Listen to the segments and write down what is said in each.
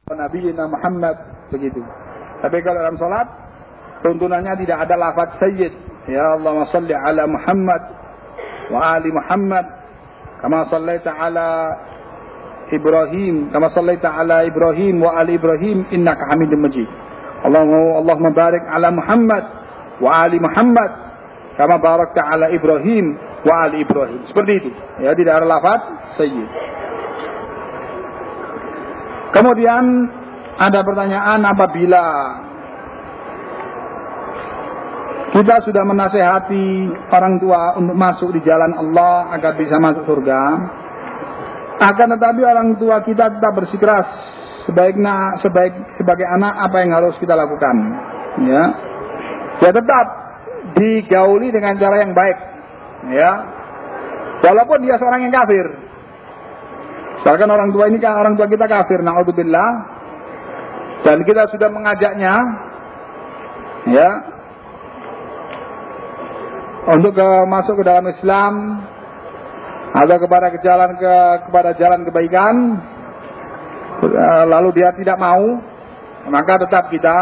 Nabiyina Muhammad, begitu. Tapi kalau dalam salat tuntunannya tidak ada lafaz sayyid. Ya Allahumma salli ala Muhammad wa ali Muhammad kama sallaita ala Ibrahim wa ali Ibrahim innaka Hamidum Majid. Allahumma barik ala Muhammad wa ali Muhammad kama barakta ala Ibrahim wa ali Ibrahim. Seperti itu. Ya, tidak ada lafaz sayyid. Kemudian ada pertanyaan, apabila kita sudah menasehati orang tua untuk masuk di jalan Allah agar bisa masuk surga, akan tetapi orang tua kita tetap bersikeras sebagai anak, apa yang harus kita lakukan? Ya tetap digauli dengan cara yang baik. Ya, walaupun dia seorang yang kafir. Misalkan orang tua kita kafir, na'udzubillah, dan kita sudah mengajaknya, ya, untuk masuk ke dalam Islam atau kepada jalan kebaikan, lalu dia tidak mau, maka tetap kita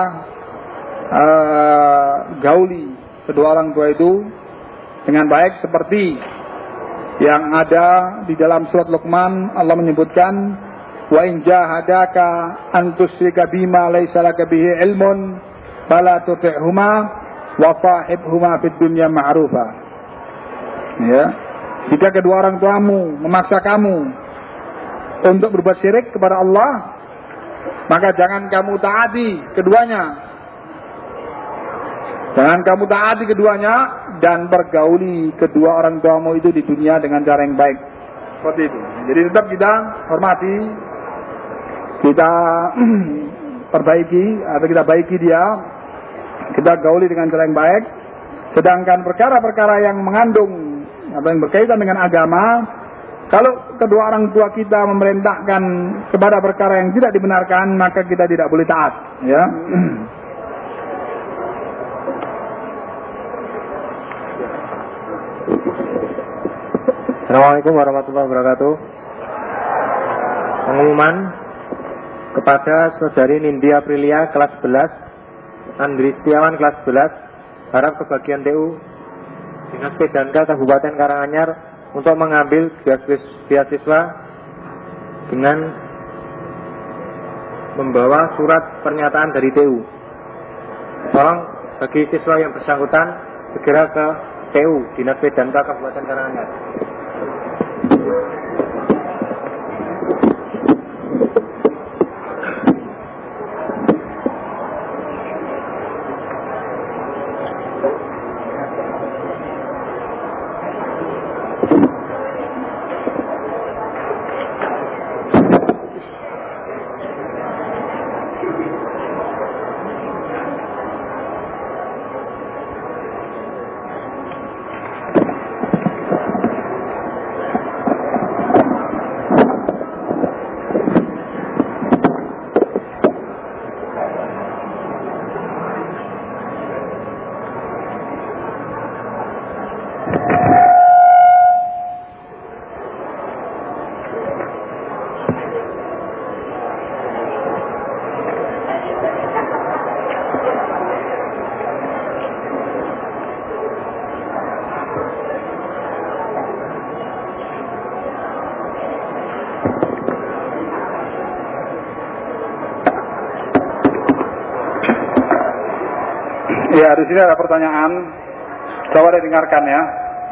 gauli kedua orang tua itu dengan baik, seperti yang ada di dalam surat Luqman. Allah menyebutkan, wa in jahadaka an tusyrika bima laysa laka bihi ilmun fala tuti'huma wa sahibhuma fid dunya ma'rufa. Ya, jika kedua orang tuamu memaksa kamu untuk berbuat syirik kepada Allah, maka jangan kamu taati keduanya. Jangan kamu taati keduanya dan pergauli kedua orang tuamu itu di dunia dengan cara yang baik. Seperti itu. Jadi tetap kita hormati, kita perbaiki atau kita baiki dia, kita gauli dengan cara yang baik. Sedangkan perkara-perkara yang mengandung atau yang berkaitan dengan agama, kalau kedua orang tua kita memerintahkan kepada perkara yang tidak dibenarkan, maka kita tidak boleh taat. Ya. Assalamualaikum warahmatullahi wabarakatuh. Pengumuman kepada saudari Nindi Aprilia kelas 11, Andri Setiawan kelas 11, harap kebagian TU Dinas Pedanka Kabupaten Karanganyar untuk mengambil beasiswa dengan membawa surat pernyataan dari TU. Tolong bagi siswa yang bersangkutan segera ke TU Dinas Pedanka Kabupaten Karanganyar. Ya, di sini ada pertanyaan. Coba didengarkan ya.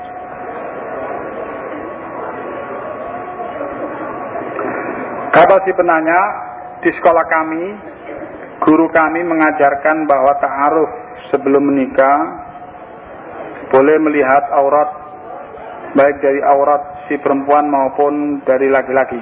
Kata si penanya, di sekolah kami, guru kami mengajarkan bahwa ta'aruf sebelum menikah boleh melihat aurat, baik dari aurat si perempuan maupun dari laki-laki.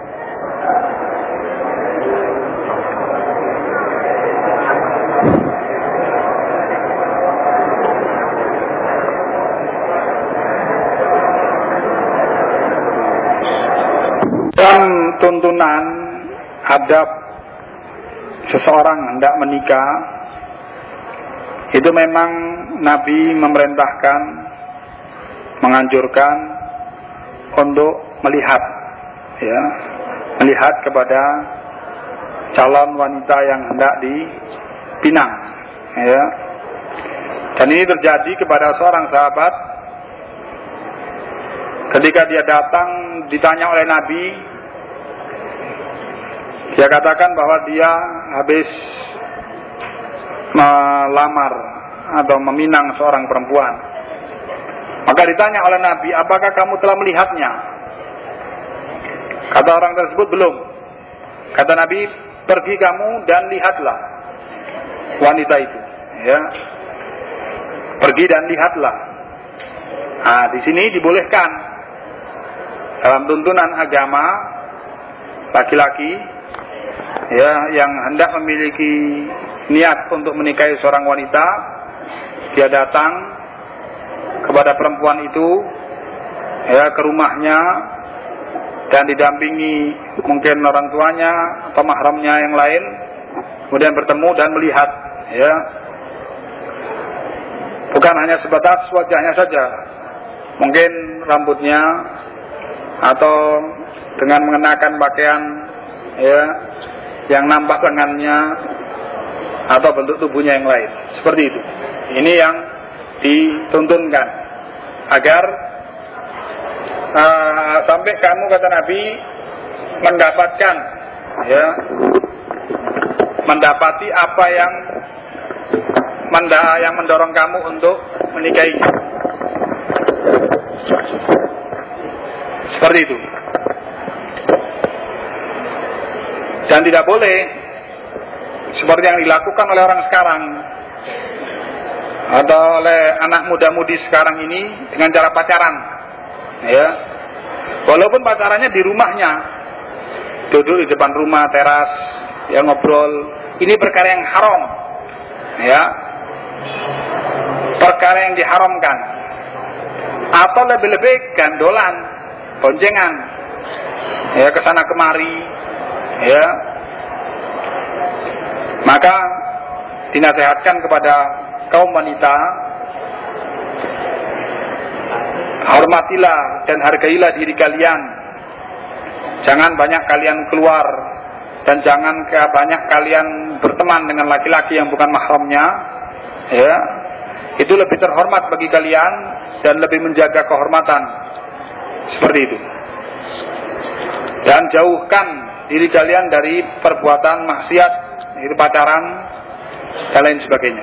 Tuntunan adab seseorang hendak menikah itu memang Nabi memerintahkan, menganjurkan untuk melihat, ya, melihat kepada calon wanita yang hendak dipinang, ya. Dan ini terjadi kepada seorang sahabat ketika dia datang ditanya oleh Nabi. Dia katakan bahwa dia habis melamar atau meminang seorang perempuan. Maka ditanya oleh Nabi, apakah kamu telah melihatnya? Kata orang tersebut, belum. Kata Nabi, pergi kamu dan lihatlah wanita itu, ya. Pergi dan lihatlah. Nah, di sini dibolehkan dalam tuntunan agama laki-laki, ya, yang hendak memiliki niat untuk menikahi seorang wanita, dia datang kepada perempuan itu, ya, ke rumahnya dan didampingi mungkin orang tuanya atau mahramnya yang lain, kemudian bertemu dan melihat, ya. Bukan hanya sebatas wajahnya saja, mungkin rambutnya atau dengan mengenakan pakaian, ya, yang nampak lengannya atau bentuk tubuhnya yang lain, seperti itu. Ini yang dituntunkan agar sampai kamu, kata Nabi, mendapatkan, ya, mendapati apa yang mendorong kamu untuk menikahinya. Seperti itu. Dan tidak boleh seperti yang dilakukan oleh orang sekarang atau oleh anak muda-mudi sekarang ini dengan cara pacaran, ya. Walaupun pacarannya di rumahnya, duduk di depan rumah, teras, ya, ngobrol. Ini perkara yang haram, ya, perkara yang diharamkan. Atau lebih-lebih gandolan, boncengan, ya, kesana kemari, ya. Maka dinasihatkan kepada kaum wanita, hormatilah dan hargailah diri kalian. Jangan banyak kalian keluar dan jangan banyak kalian berteman dengan laki-laki yang bukan mahramnya, ya. Itu lebih terhormat bagi kalian dan lebih menjaga kehormatan. Seperti itu. Dan jauhkan diri kalian dari perbuatan maksiat, itu pacaran dan lain sebagainya.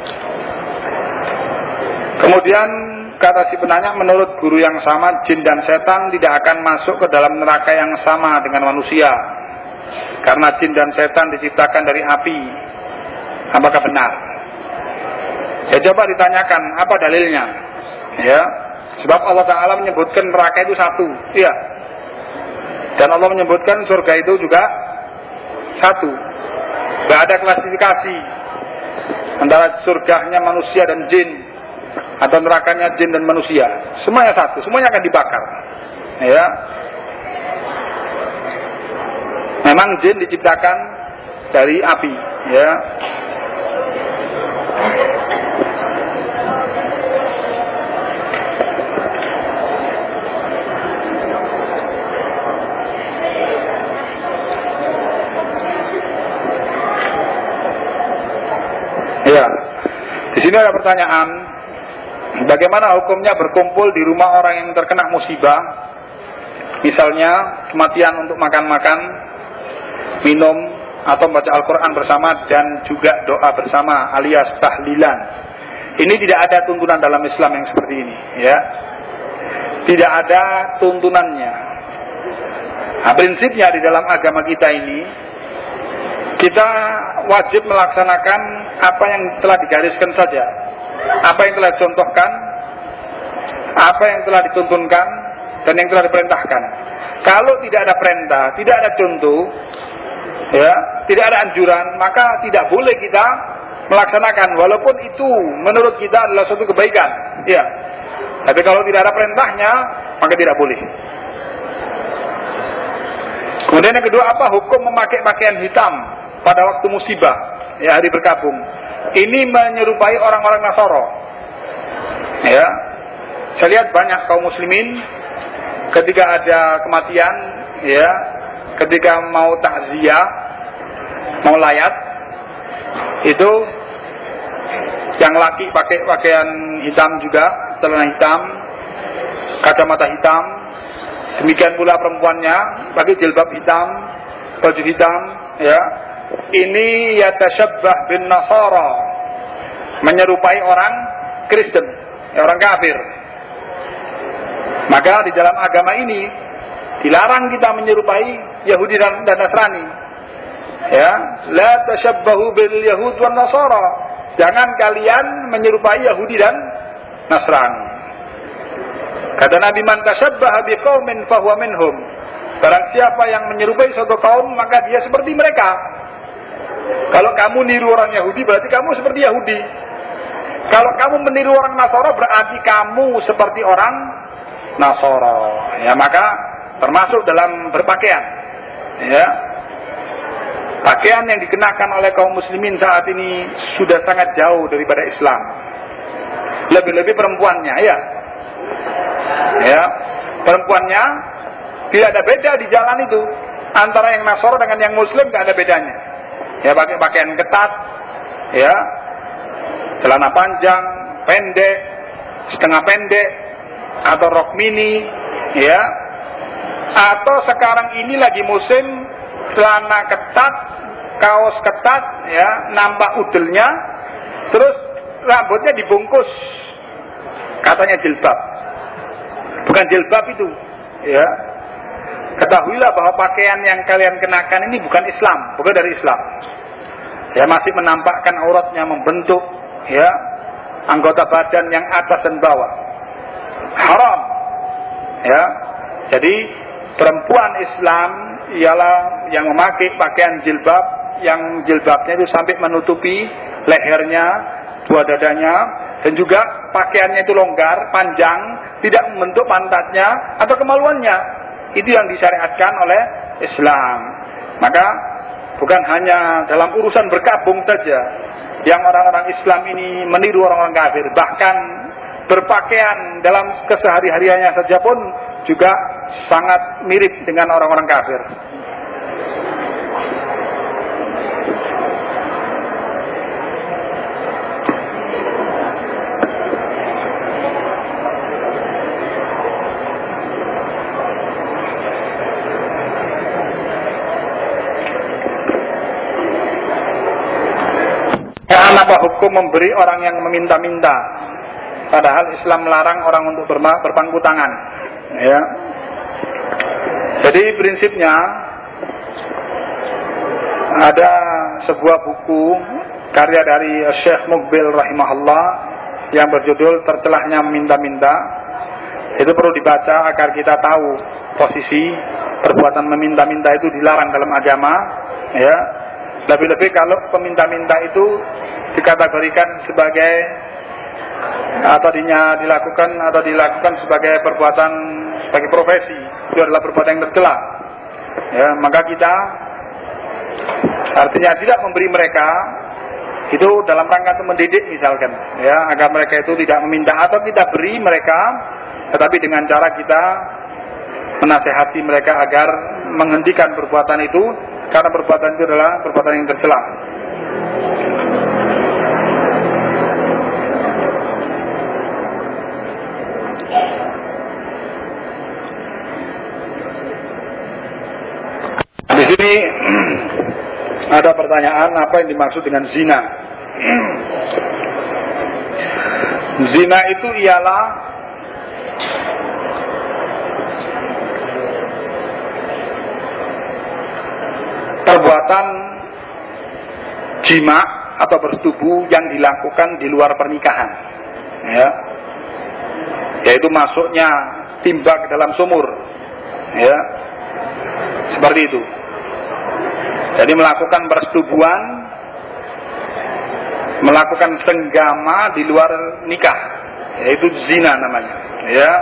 Kemudian kata si penanya, menurut guru yang sama, jin dan setan tidak akan masuk ke dalam neraka yang sama dengan manusia, karena jin dan setan diciptakan dari api. Apakah benar? Ya, coba ditanyakan apa dalilnya, ya. Sebab Allah Ta'ala menyebutkan neraka itu satu, iya. Dan Allah menyebutkan surga itu juga satu. Gak ada klasifikasi antara surganya manusia dan jin atau nerakanya jin dan manusia. Semuanya satu, semuanya akan dibakar, ya. Memang jin diciptakan dari api, ya. Ya, di sini ada pertanyaan, bagaimana hukumnya berkumpul di rumah orang yang terkena musibah, misalnya kematian, untuk makan-makan, minum, atau membaca Al-Quran bersama dan juga doa bersama alias tahlilan. Ini tidak ada tuntunan dalam Islam yang seperti ini, ya. Tidak ada tuntunannya. Nah, prinsipnya di dalam agama kita ini, kita wajib melaksanakan apa yang telah digariskan saja, apa yang telah dicontohkan, apa yang telah dituntunkan, dan yang telah diperintahkan. Kalau tidak ada perintah, tidak ada contoh, ya, tidak ada anjuran, maka tidak boleh kita melaksanakan, walaupun itu menurut kita adalah suatu kebaikan, ya. Tapi kalau tidak ada perintahnya, maka tidak boleh. Kemudian yang kedua, apa hukum memakai pakaian hitam pada waktu musibah, ya, hari berkabung? Ini menyerupai orang-orang Nasoro, ya. Saya lihat banyak kaum muslimin ketika ada kematian, ya, ketika mau takziah, mau layat itu yang laki pakai pakaian hitam juga, celana hitam, kacamata hitam. Demikian pula perempuannya pakai jilbab hitam, baju hitam, ya. Ini yatasyabbah bin Nasara, menyerupai orang Kristen, orang kafir. Maka di dalam agama ini dilarang kita menyerupai Yahudi dan Nasrani. Ya, la tashabbahu bil yahud wan nasara. Jangan kalian menyerupai Yahudi dan Nasrani. Kata Nabi, man tashabbaha biqaumin fahuwa minhum. Barang siapa yang menyerupai suatu kaum, maka dia seperti mereka. Kalau kamu niru orang Yahudi, berarti kamu seperti Yahudi. Kalau kamu meniru orang Nasara, berarti kamu seperti orang Nasara. Ya, maka termasuk dalam berpakaian. Ya. Pakaian yang dikenakan oleh kaum muslimin saat ini sudah sangat jauh daripada Islam. Lebih-lebih perempuannya, ya. Ya, perempuannya tidak ada beda di jalan itu antara yang Nasara dengan yang Muslim, tidak ada bedanya. Ya, pakai pakaian ketat, ya, celana panjang, pendek, setengah pendek, atau rok mini, ya, atau sekarang ini lagi musim celana ketat, kaos ketat, ya, nampak udelnya, terus rambutnya dibungkus, katanya jilbab. Bukan jilbab itu, ya. Ketahuilah bahwa pakaian yang kalian kenakan ini bukan Islam, bukan dari Islam. Ya, masih menampakkan auratnya, membentuk, ya, anggota badan yang atas dan bawah. Haram. Ya. Jadi perempuan Islam ialah yang memakai pakaian jilbab, yang jilbabnya itu sampai menutupi lehernya, dua dadanya, dan juga pakaiannya itu longgar, panjang, tidak membentuk pantatnya atau kemaluannya. Itu yang disyariatkan oleh Islam. Maka bukan hanya dalam urusan berkabung saja yang orang-orang Islam ini meniru orang-orang kafir, bahkan berpakaian dalam kesehari-hariannya saja pun juga sangat mirip dengan orang-orang kafir. Apa hukum memberi orang yang meminta-minta? Padahal Islam melarang orang untuk berpangku tangan. Ya. Jadi prinsipnya ada sebuah buku karya dari Syekh Muqbil rahimahullah yang berjudul Tercelahnya Meminta-minta. Itu perlu dibaca agar kita tahu posisi perbuatan meminta-minta itu dilarang dalam agama. Ya. Lebih-lebih kalau peminta-minta itu dikategorikan sebagai atau dilakukan sebagai perbuatan, sebagai profesi, itu adalah perbuatan yang tercela. Ya, maka kita artinya tidak memberi mereka itu dalam rangka untuk mendidik misalkan, ya, agar mereka itu tidak meminta, atau kita beri mereka tetapi dengan cara kita menasehati mereka agar menghentikan perbuatan itu, karena perbuatan itu adalah perbuatan yang tercela. Di sini ada pertanyaan, apa yang dimaksud dengan zina? Zina itu ialah perbuatan jima atau bersetubuh yang dilakukan di luar pernikahan, ya, yaitu masuknya timba ke dalam sumur, ya, seperti itu. Jadi melakukan persetubuhan, melakukan senggama di luar nikah, yaitu zina namanya, ya.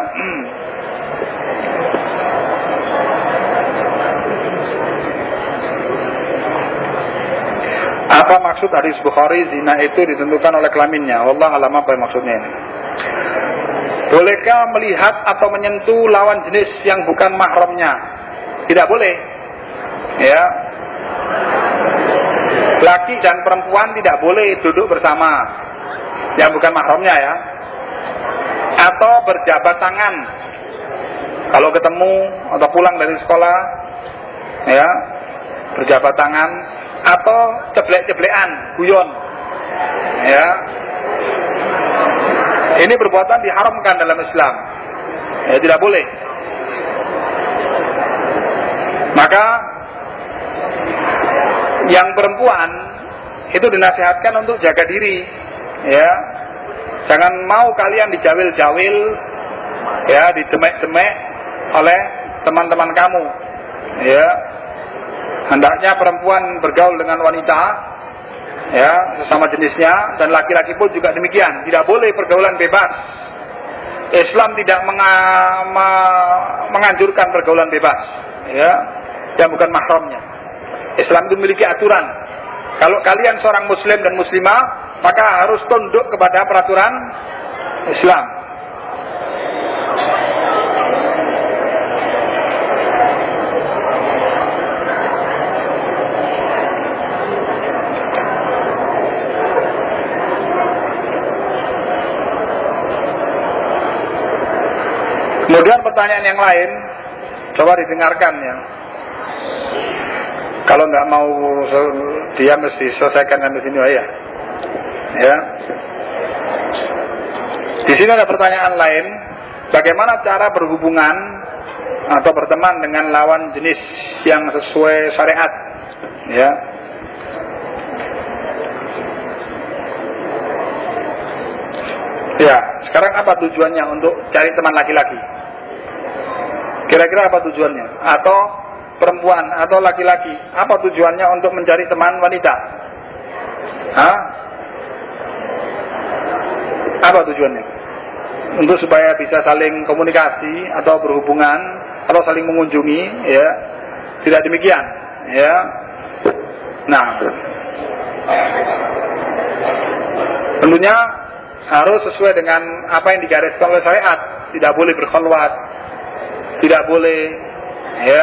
Apa maksud hadis Bukhari zina itu ditentukan oleh kelaminnya? Wallah alam, apa maksudnya ini? Bolehkah melihat atau menyentuh lawan jenis yang bukan mahramnya? Tidak boleh. Ya. Laki dan perempuan tidak boleh duduk bersama, yang bukan mahramnya ya. Atau berjabat tangan kalau ketemu atau pulang dari sekolah, ya, berjabat tangan. Atau ceblek-ceblekan, guyon, ya. Ini perbuatan diharamkan dalam Islam, ya, tidak boleh. Maka yang perempuan itu dinasihatkan untuk jaga diri, ya. Jangan mau kalian dijawil-jawil, ya, didemek-demek oleh teman-teman kamu, ya. Hendaknya perempuan bergaul dengan wanita, ya, sesama jenisnya, dan laki-laki pun juga demikian. Tidak boleh pergaulan bebas. Islam tidak menganjurkan pergaulan bebas, ya, yang bukan mahramnya. Islam itu memiliki aturan. Kalau kalian seorang muslim dan muslimah, maka harus tunduk kepada peraturan Islam. Kemudian pertanyaan yang lain, coba didengarkan ya. Kalau nggak mau dia mesti selesaikan sampai sini ya. Ya. Di sini ada pertanyaan lain, bagaimana cara berhubungan atau berteman dengan lawan jenis yang sesuai syariat? Ya. Ya, sekarang apa tujuannya untuk cari teman laki-laki? Kira-kira apa tujuannya? Atau perempuan atau laki-laki, apa tujuannya untuk mencari teman wanita? Hah? Apa tujuannya? Untuk supaya bisa saling komunikasi atau berhubungan atau saling mengunjungi, ya? Tidak demikian, ya. Nah, tentunya harus sesuai dengan apa yang digariskan oleh syariat. Tidak boleh berkhalwat, tidak boleh, ya,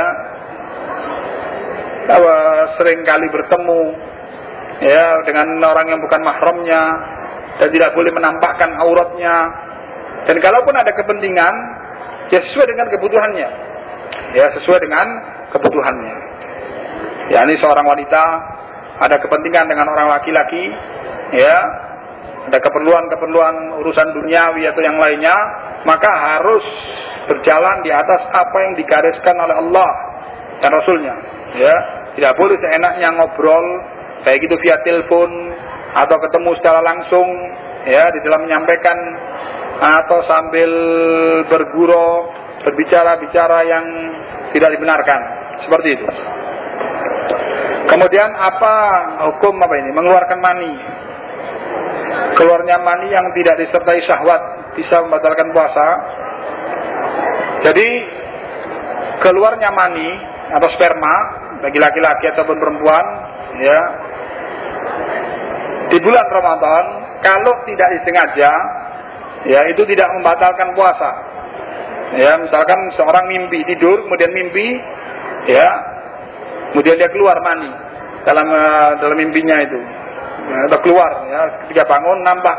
sering kali bertemu, ya, dengan orang yang bukan mahramnya, dan tidak boleh menampakkan auratnya. Dan kalaupun ada kepentingan, ya sesuai dengan kebutuhannya, ya, sesuai dengan kebutuhannya. Ya, ini seorang wanita ada kepentingan dengan orang laki-laki, ya, ada keperluan-keperluan urusan duniawi atau yang lainnya, maka harus berjalan di atas apa yang digariskan oleh Allah dan Rasulnya, ya. Tidak boleh seenaknya ngobrol baik itu via telepon atau ketemu secara langsung, ya, di dalam menyampaikan atau sambil bergurau berbicara-bicara yang tidak dibenarkan, seperti itu. Kemudian apa hukum apa ini? Mengeluarkan mani. Keluarnya mani yang tidak disertai syahwat bisa membatalkan puasa. Jadi keluarnya mani atau sperma bagi laki-laki ataupun perempuan, ya, di bulan Ramadan kalau tidak disengaja, ya, itu tidak membatalkan puasa. Ya, misalkan seorang mimpi, tidur kemudian mimpi, ya, kemudian dia keluar mani dalam mimpinya itu, ya, atau keluar, ya, ketika bangun nampak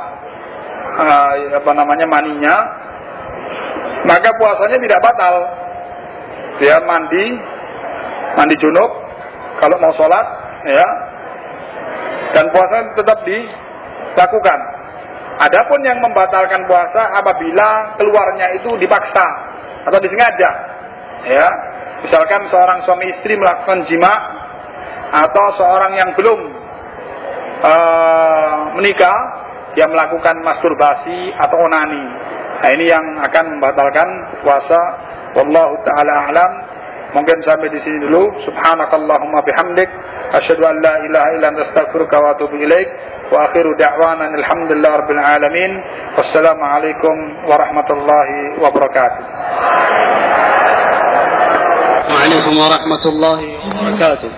maninya, maka puasanya tidak batal. Dia mandi junub kalau mau sholat, ya, dan puasa tetap dilakukan. Adapun yang membatalkan puasa apabila keluarnya itu dipaksa atau disengaja, ya, misalkan seorang suami istri melakukan jima atau seorang yang belum menikah dia melakukan masturbasi atau onani. Nah, ini yang akan membatalkan puasa. Wallahu ta'ala a'lam. Mungkin sampai di sini dulu. Subhanakallahumma bihamdik, asyhadu an la ilaha illa anta astaghfiruka wa atubu ilaik. Wa akhiru da'wana alhamdulillahi rabbil alamin. Wassalamu alaikum warahmatullahi wabarakatuh. Waalaikumsalam warahmatullahi wabarakatuh.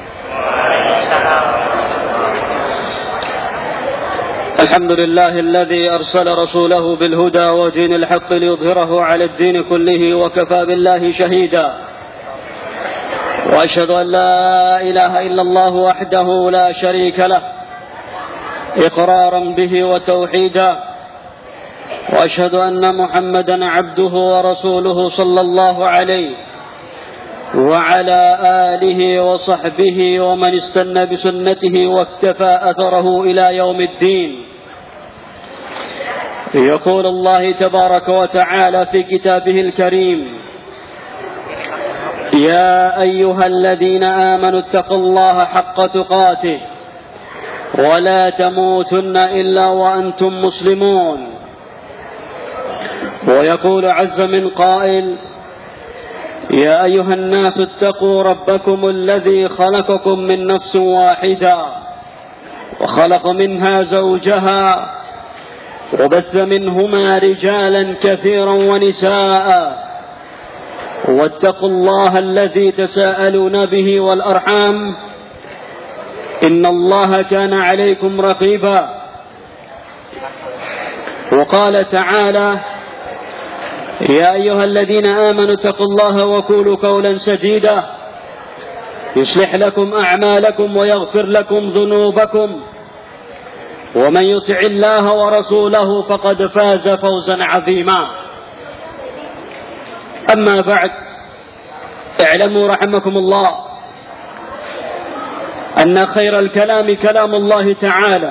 الحمد لله الذي أرسل رسوله بالهدى ودين الحق ليظهره على الدين كله وكفى بالله شهيدا وأشهد أن لا إله إلا الله وحده لا شريك له إقرارا به وتوحيدا وأشهد أن محمدا عبده ورسوله صلى الله عليه وعلى آله وصحبه ومن استنى بسنته واكتفى أثره إلى يوم الدين. يقول الله تبارك وتعالى في كتابه الكريم: يا أيها الذين آمنوا اتقوا الله حق تقاته ولا تموتن إلا وأنتم مسلمون. ويقول عز من قائل: يا أيها الناس اتقوا ربكم الذي خلقكم من نفس واحدة وخلق منها زوجها وبث منهما رجالا كثيرا ونساء واتقوا الله الذي تساءلون به والأرحام إن الله كان عليكم رقيبا. وقال تعالى: يا أيها الذين آمنوا اتقوا الله وقولوا قولا سديدا يصلح لكم أعمالكم ويغفر لكم ذنوبكم ومن يطع الله ورسوله فقد فاز فوزا عظيما. أما بعد، اعلموا رحمكم الله أن خير الكلام كلام الله تعالى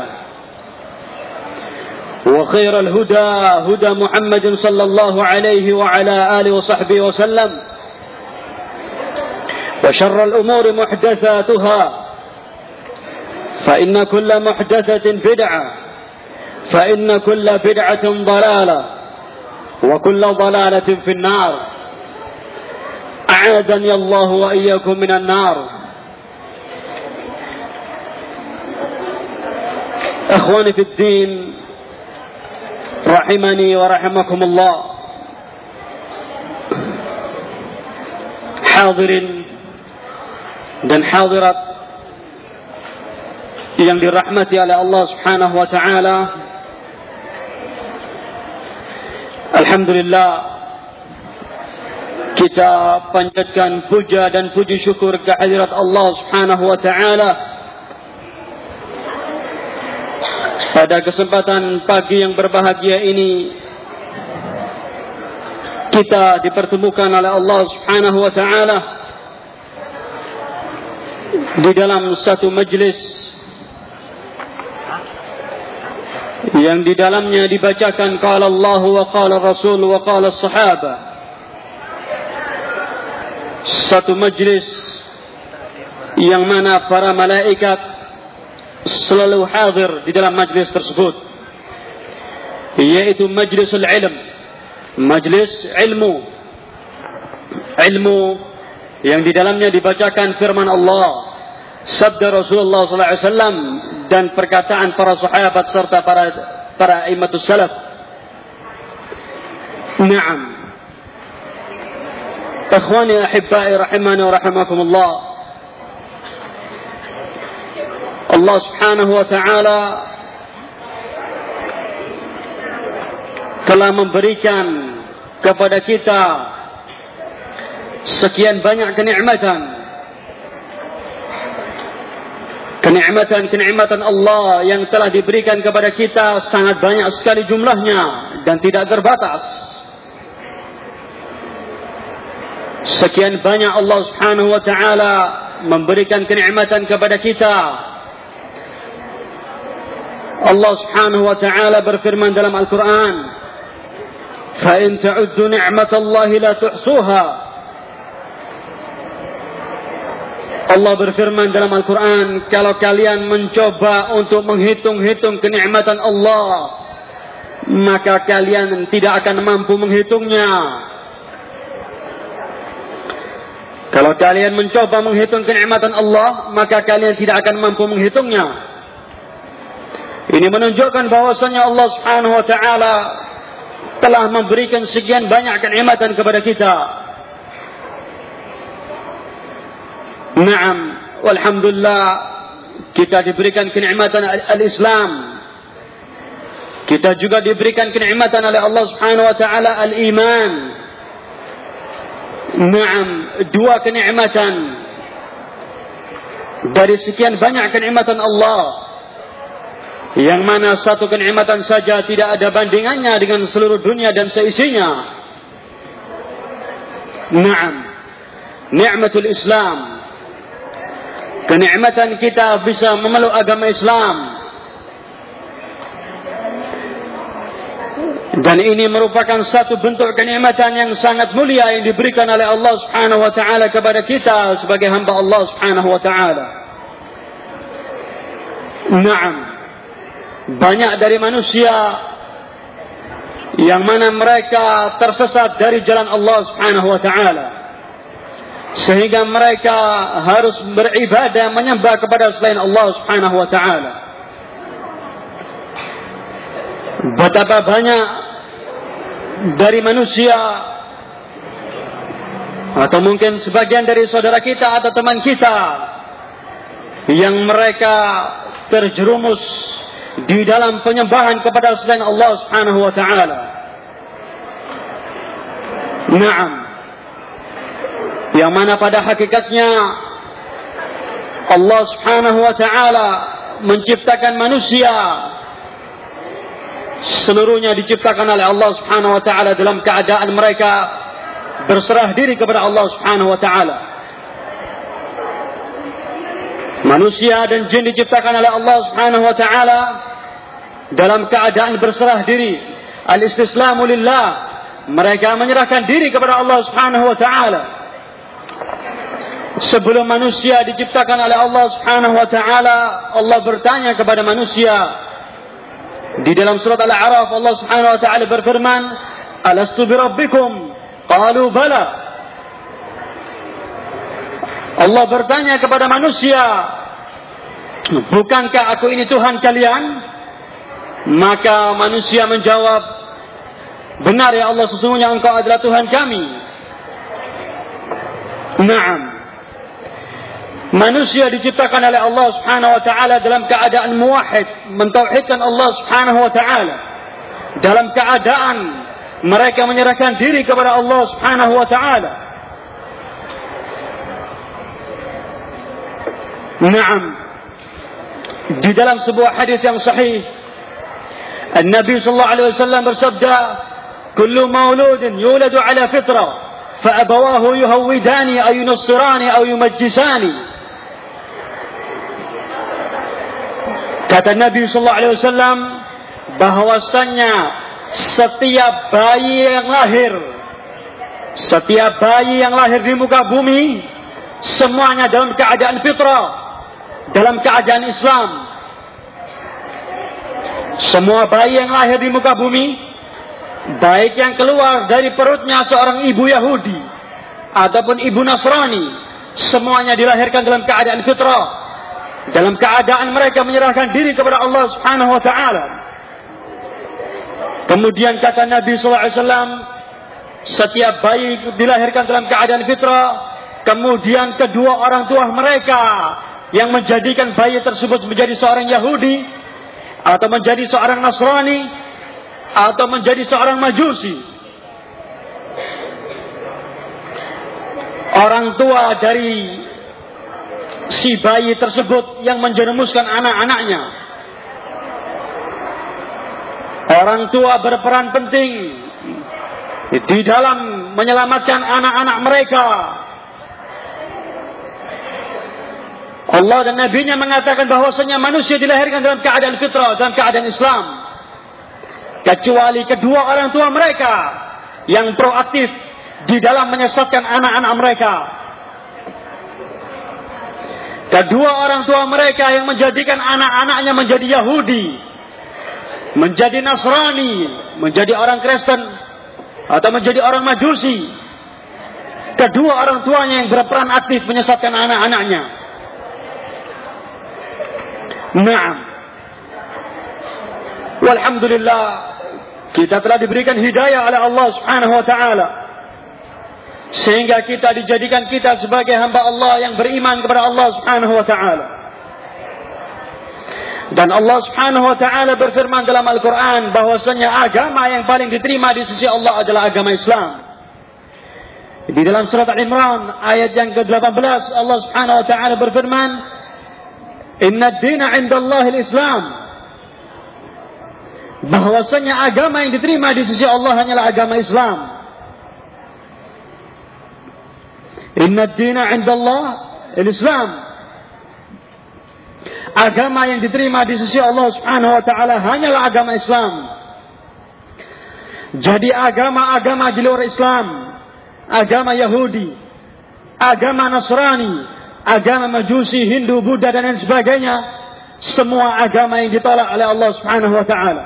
وخير الهدى هدى محمد صلى الله عليه وعلى آله وصحبه وسلم وشر الأمور محدثاتها فإن كل محدثة بدعة فإن كل بدعة ضلالة وكل ضلالة في النار. أعاذني الله وإياكم من النار. أخواني في الدين rahimani wa rahimakumullah. Hadirin dan hadirat yang dirahmati oleh Allah Subhanahu wa taala. Alhamdulillah, kita panjatkan puja dan puji syukur kehadirat Allah Subhanahu wa taala pada kesempatan pagi yang berbahagia ini. Kita dipertemukan oleh Allah Subhanahu wa taala di dalam satu majlis yang di dalamnya dibacakan qala Allah wa qala Rasul wa qala sahabah. Satu majlis yang mana para malaikat selalu hadir di dalam majlis tersebut, yaitu majlisul ilm, majlis ilmu yang di dalamnya dibacakan firman Allah, sabda Rasulullah sallallahu alaihi wasallam dan perkataan para sahabat serta para imamatus salaf. Naam, ikhwani ahibbai rahimani wa rahimakumullah. Allah Subhanahu wa taala telah memberikan kepada kita sekian banyak kenikmatan Allah yang telah diberikan kepada kita sangat banyak sekali jumlahnya dan tidak terbatas. Sekian banyak Allah Subhanahu wa taala memberikan kenikmatan kepada kita. Allah Subhanahu wa taala berfirman dalam Al-Qur'an, "Fa in ta'uddu ni'matallahi la tuhsuha." Allah berfirman dalam Al-Quran, kalau kalian mencoba untuk menghitung-hitung kenikmatan Allah, maka kalian tidak akan mampu menghitungnya. Kalau kalian mencoba menghitung kenikmatan Allah, maka kalian tidak akan mampu menghitungnya. Ini menunjukkan bahwasanya Allah Subhanahu wa taala telah memberikan sekian banyak kenikmatan kepada kita. Naam, walhamdulillah, kita diberikan kenikmatan al-Islam. Kita juga diberikan kenikmatan oleh Allah Subhanahu wa taala al-iman. Naam, dua kenikmatan dari sekian banyak kenikmatan Allah, yang mana satu kenikmatan saja tidak ada bandingannya dengan seluruh dunia dan seisinya. Naam, nikmatul Islam, kenikmatan kita bisa memeluk agama Islam. Dan ini merupakan satu bentuk kenikmatan yang sangat mulia yang diberikan oleh Allah Subhanahu wa taala kepada kita sebagai hamba Allah Subhanahu wa taala. Naam, banyak dari manusia yang mana mereka tersesat dari jalan Allah Subhanahu wa taala, sehingga mereka harus beribadah menyembah kepada selain Allah Subhanahu wa taala. Betapa banyak dari manusia, atau mungkin sebagian dari saudara kita atau teman kita, yang mereka terjerumus di dalam penyembahan kepada selain Allah Subhanahu wa taala. Naam, yang mana pada hakikatnya Allah Subhanahu wa taala menciptakan manusia, seluruhnya diciptakan oleh Allah Subhanahu wa taala dalam keadaan mereka berserah diri kepada Allah Subhanahu wa taala. Manusia dan jin diciptakan oleh Allah Subhanahu wa taala dalam keadaan berserah diri, al-istislamu lillah. Mereka menyerahkan diri kepada Allah Subhanahu wa taala. Sebelum manusia diciptakan oleh Allah Subhanahu wa taala, Allah bertanya kepada manusia. Di dalam surat Al-A'raf Allah Subhanahu wa taala berfirman, "Alastu bi rabbikum?" Qalu bala. Allah bertanya kepada manusia, "Bukankah aku ini Tuhan kalian?" Maka manusia menjawab, "Benar ya Allah, sesungguhnya Engkau adalah Tuhan kami." Naam, manusia diciptakan oleh Allah Subhanahu wa taala dalam keadaan muwahhid, mentauhidkan Allah Subhanahu wa taala. Dalam keadaan mereka menyerahkan diri kepada Allah Subhanahu wa taala. Naam, di dalam sebuah hadis yang sahih, Nabi sallallahu alaihi wasallam bersabda, "Kullu mauludin yuladu ala fitra, fa abawahu yuhawidani aw yunassirani aw yumajjisani." Kata Nabi sallallahu alaihi wasallam bahwasannya setiap bayi yang lahir di muka bumi semuanya dalam keadaan fitrah, dalam keadaan Islam. Semua bayi yang lahir di muka bumi, baik yang keluar dari perutnya seorang ibu Yahudi ataupun ibu Nasrani, semuanya dilahirkan dalam keadaan fitrah, dalam keadaan mereka menyerahkan diri kepada Allah Subhanahu wa taala. Kemudian kata Nabi sallallahu alaihi wasallam, setiap bayi dilahirkan dalam keadaan fitrah, kemudian kedua orang tua mereka yang menjadikan bayi tersebut menjadi seorang Yahudi atau menjadi seorang Nasrani atau menjadi seorang Majusi. Orang tua dari si bayi tersebut yang menjerumuskan anak-anaknya. Orang tua berperan penting di dalam menyelamatkan anak-anak mereka. Allah dan Nabi-Nya mengatakan bahwasanya manusia dilahirkan dalam keadaan fitrah, dalam keadaan Islam, kecuali kedua orang tua mereka yang proaktif di dalam menyesatkan anak-anak mereka. Kedua orang tua mereka yang menjadikan anak-anaknya menjadi Yahudi, menjadi Nasrani, menjadi orang Kristen, atau menjadi orang Majusi. Kedua orang tuanya yang berperan aktif menyesatkan anak-anaknya. Naam, walhamdulillah, kita telah diberikan hidayah oleh Allah Subhanahu wa taala, sehingga kita dijadikan kita sebagai hamba Allah yang beriman kepada Allah Subhanahu wa taala. Dan Allah Subhanahu wa taala berfirman dalam Al-Qur'an bahwasanya agama yang paling diterima di sisi Allah adalah agama Islam. Di dalam surat Al-Imran ayat yang ke-18 Allah Subhanahu wa taala berfirman, Inna ad-dina 'inda Allahil Islam. Bahwasanya agama yang diterima di sisi Allah hanyalah agama Islam. Inna ad-dina 'inda Allahil Islam. Agama yang diterima di sisi Allah Subhanahu wa taala hanyalah agama Islam. Jadi agama-agama di luar Islam, agama Yahudi, agama Nasrani, agama Majusi, Hindu, Buddha dan lain sebagainya, semua agama yang ditolak oleh Allah Subhanahu wa taala.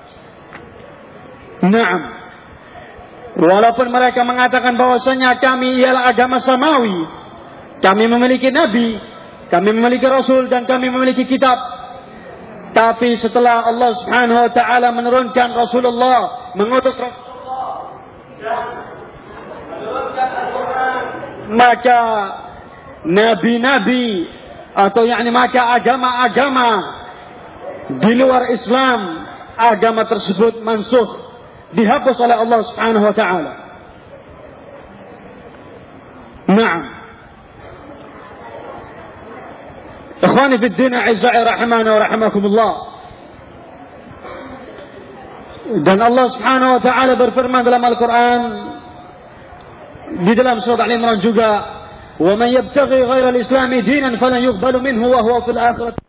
Naam. Walaupun mereka mengatakan bahwasanya kami ialah agama samawi, kami memiliki nabi, kami memiliki rasul dan kami memiliki kitab. Tapi setelah Allah Subhanahu wa taala menurunkan Rasulullah, mengutus Rasulullah dan menurunkan Al-Quran, maka nabi-nabi atau maka agama-agama di luar Islam, agama tersebut mansukh, dihapus oleh Allah Subhanahu wa taala. Naam. Ikhwani fi din, a'izza'i rahimana wa rahimakumullah. Dan Allah Subhanahu wa taala berfirman dalam Al-Quran di dalam surat Al-Imran juga, "Wa man yabtaghi ghayra al-Islam dinan falan yuqbalu minhu wa huwa fil akhirati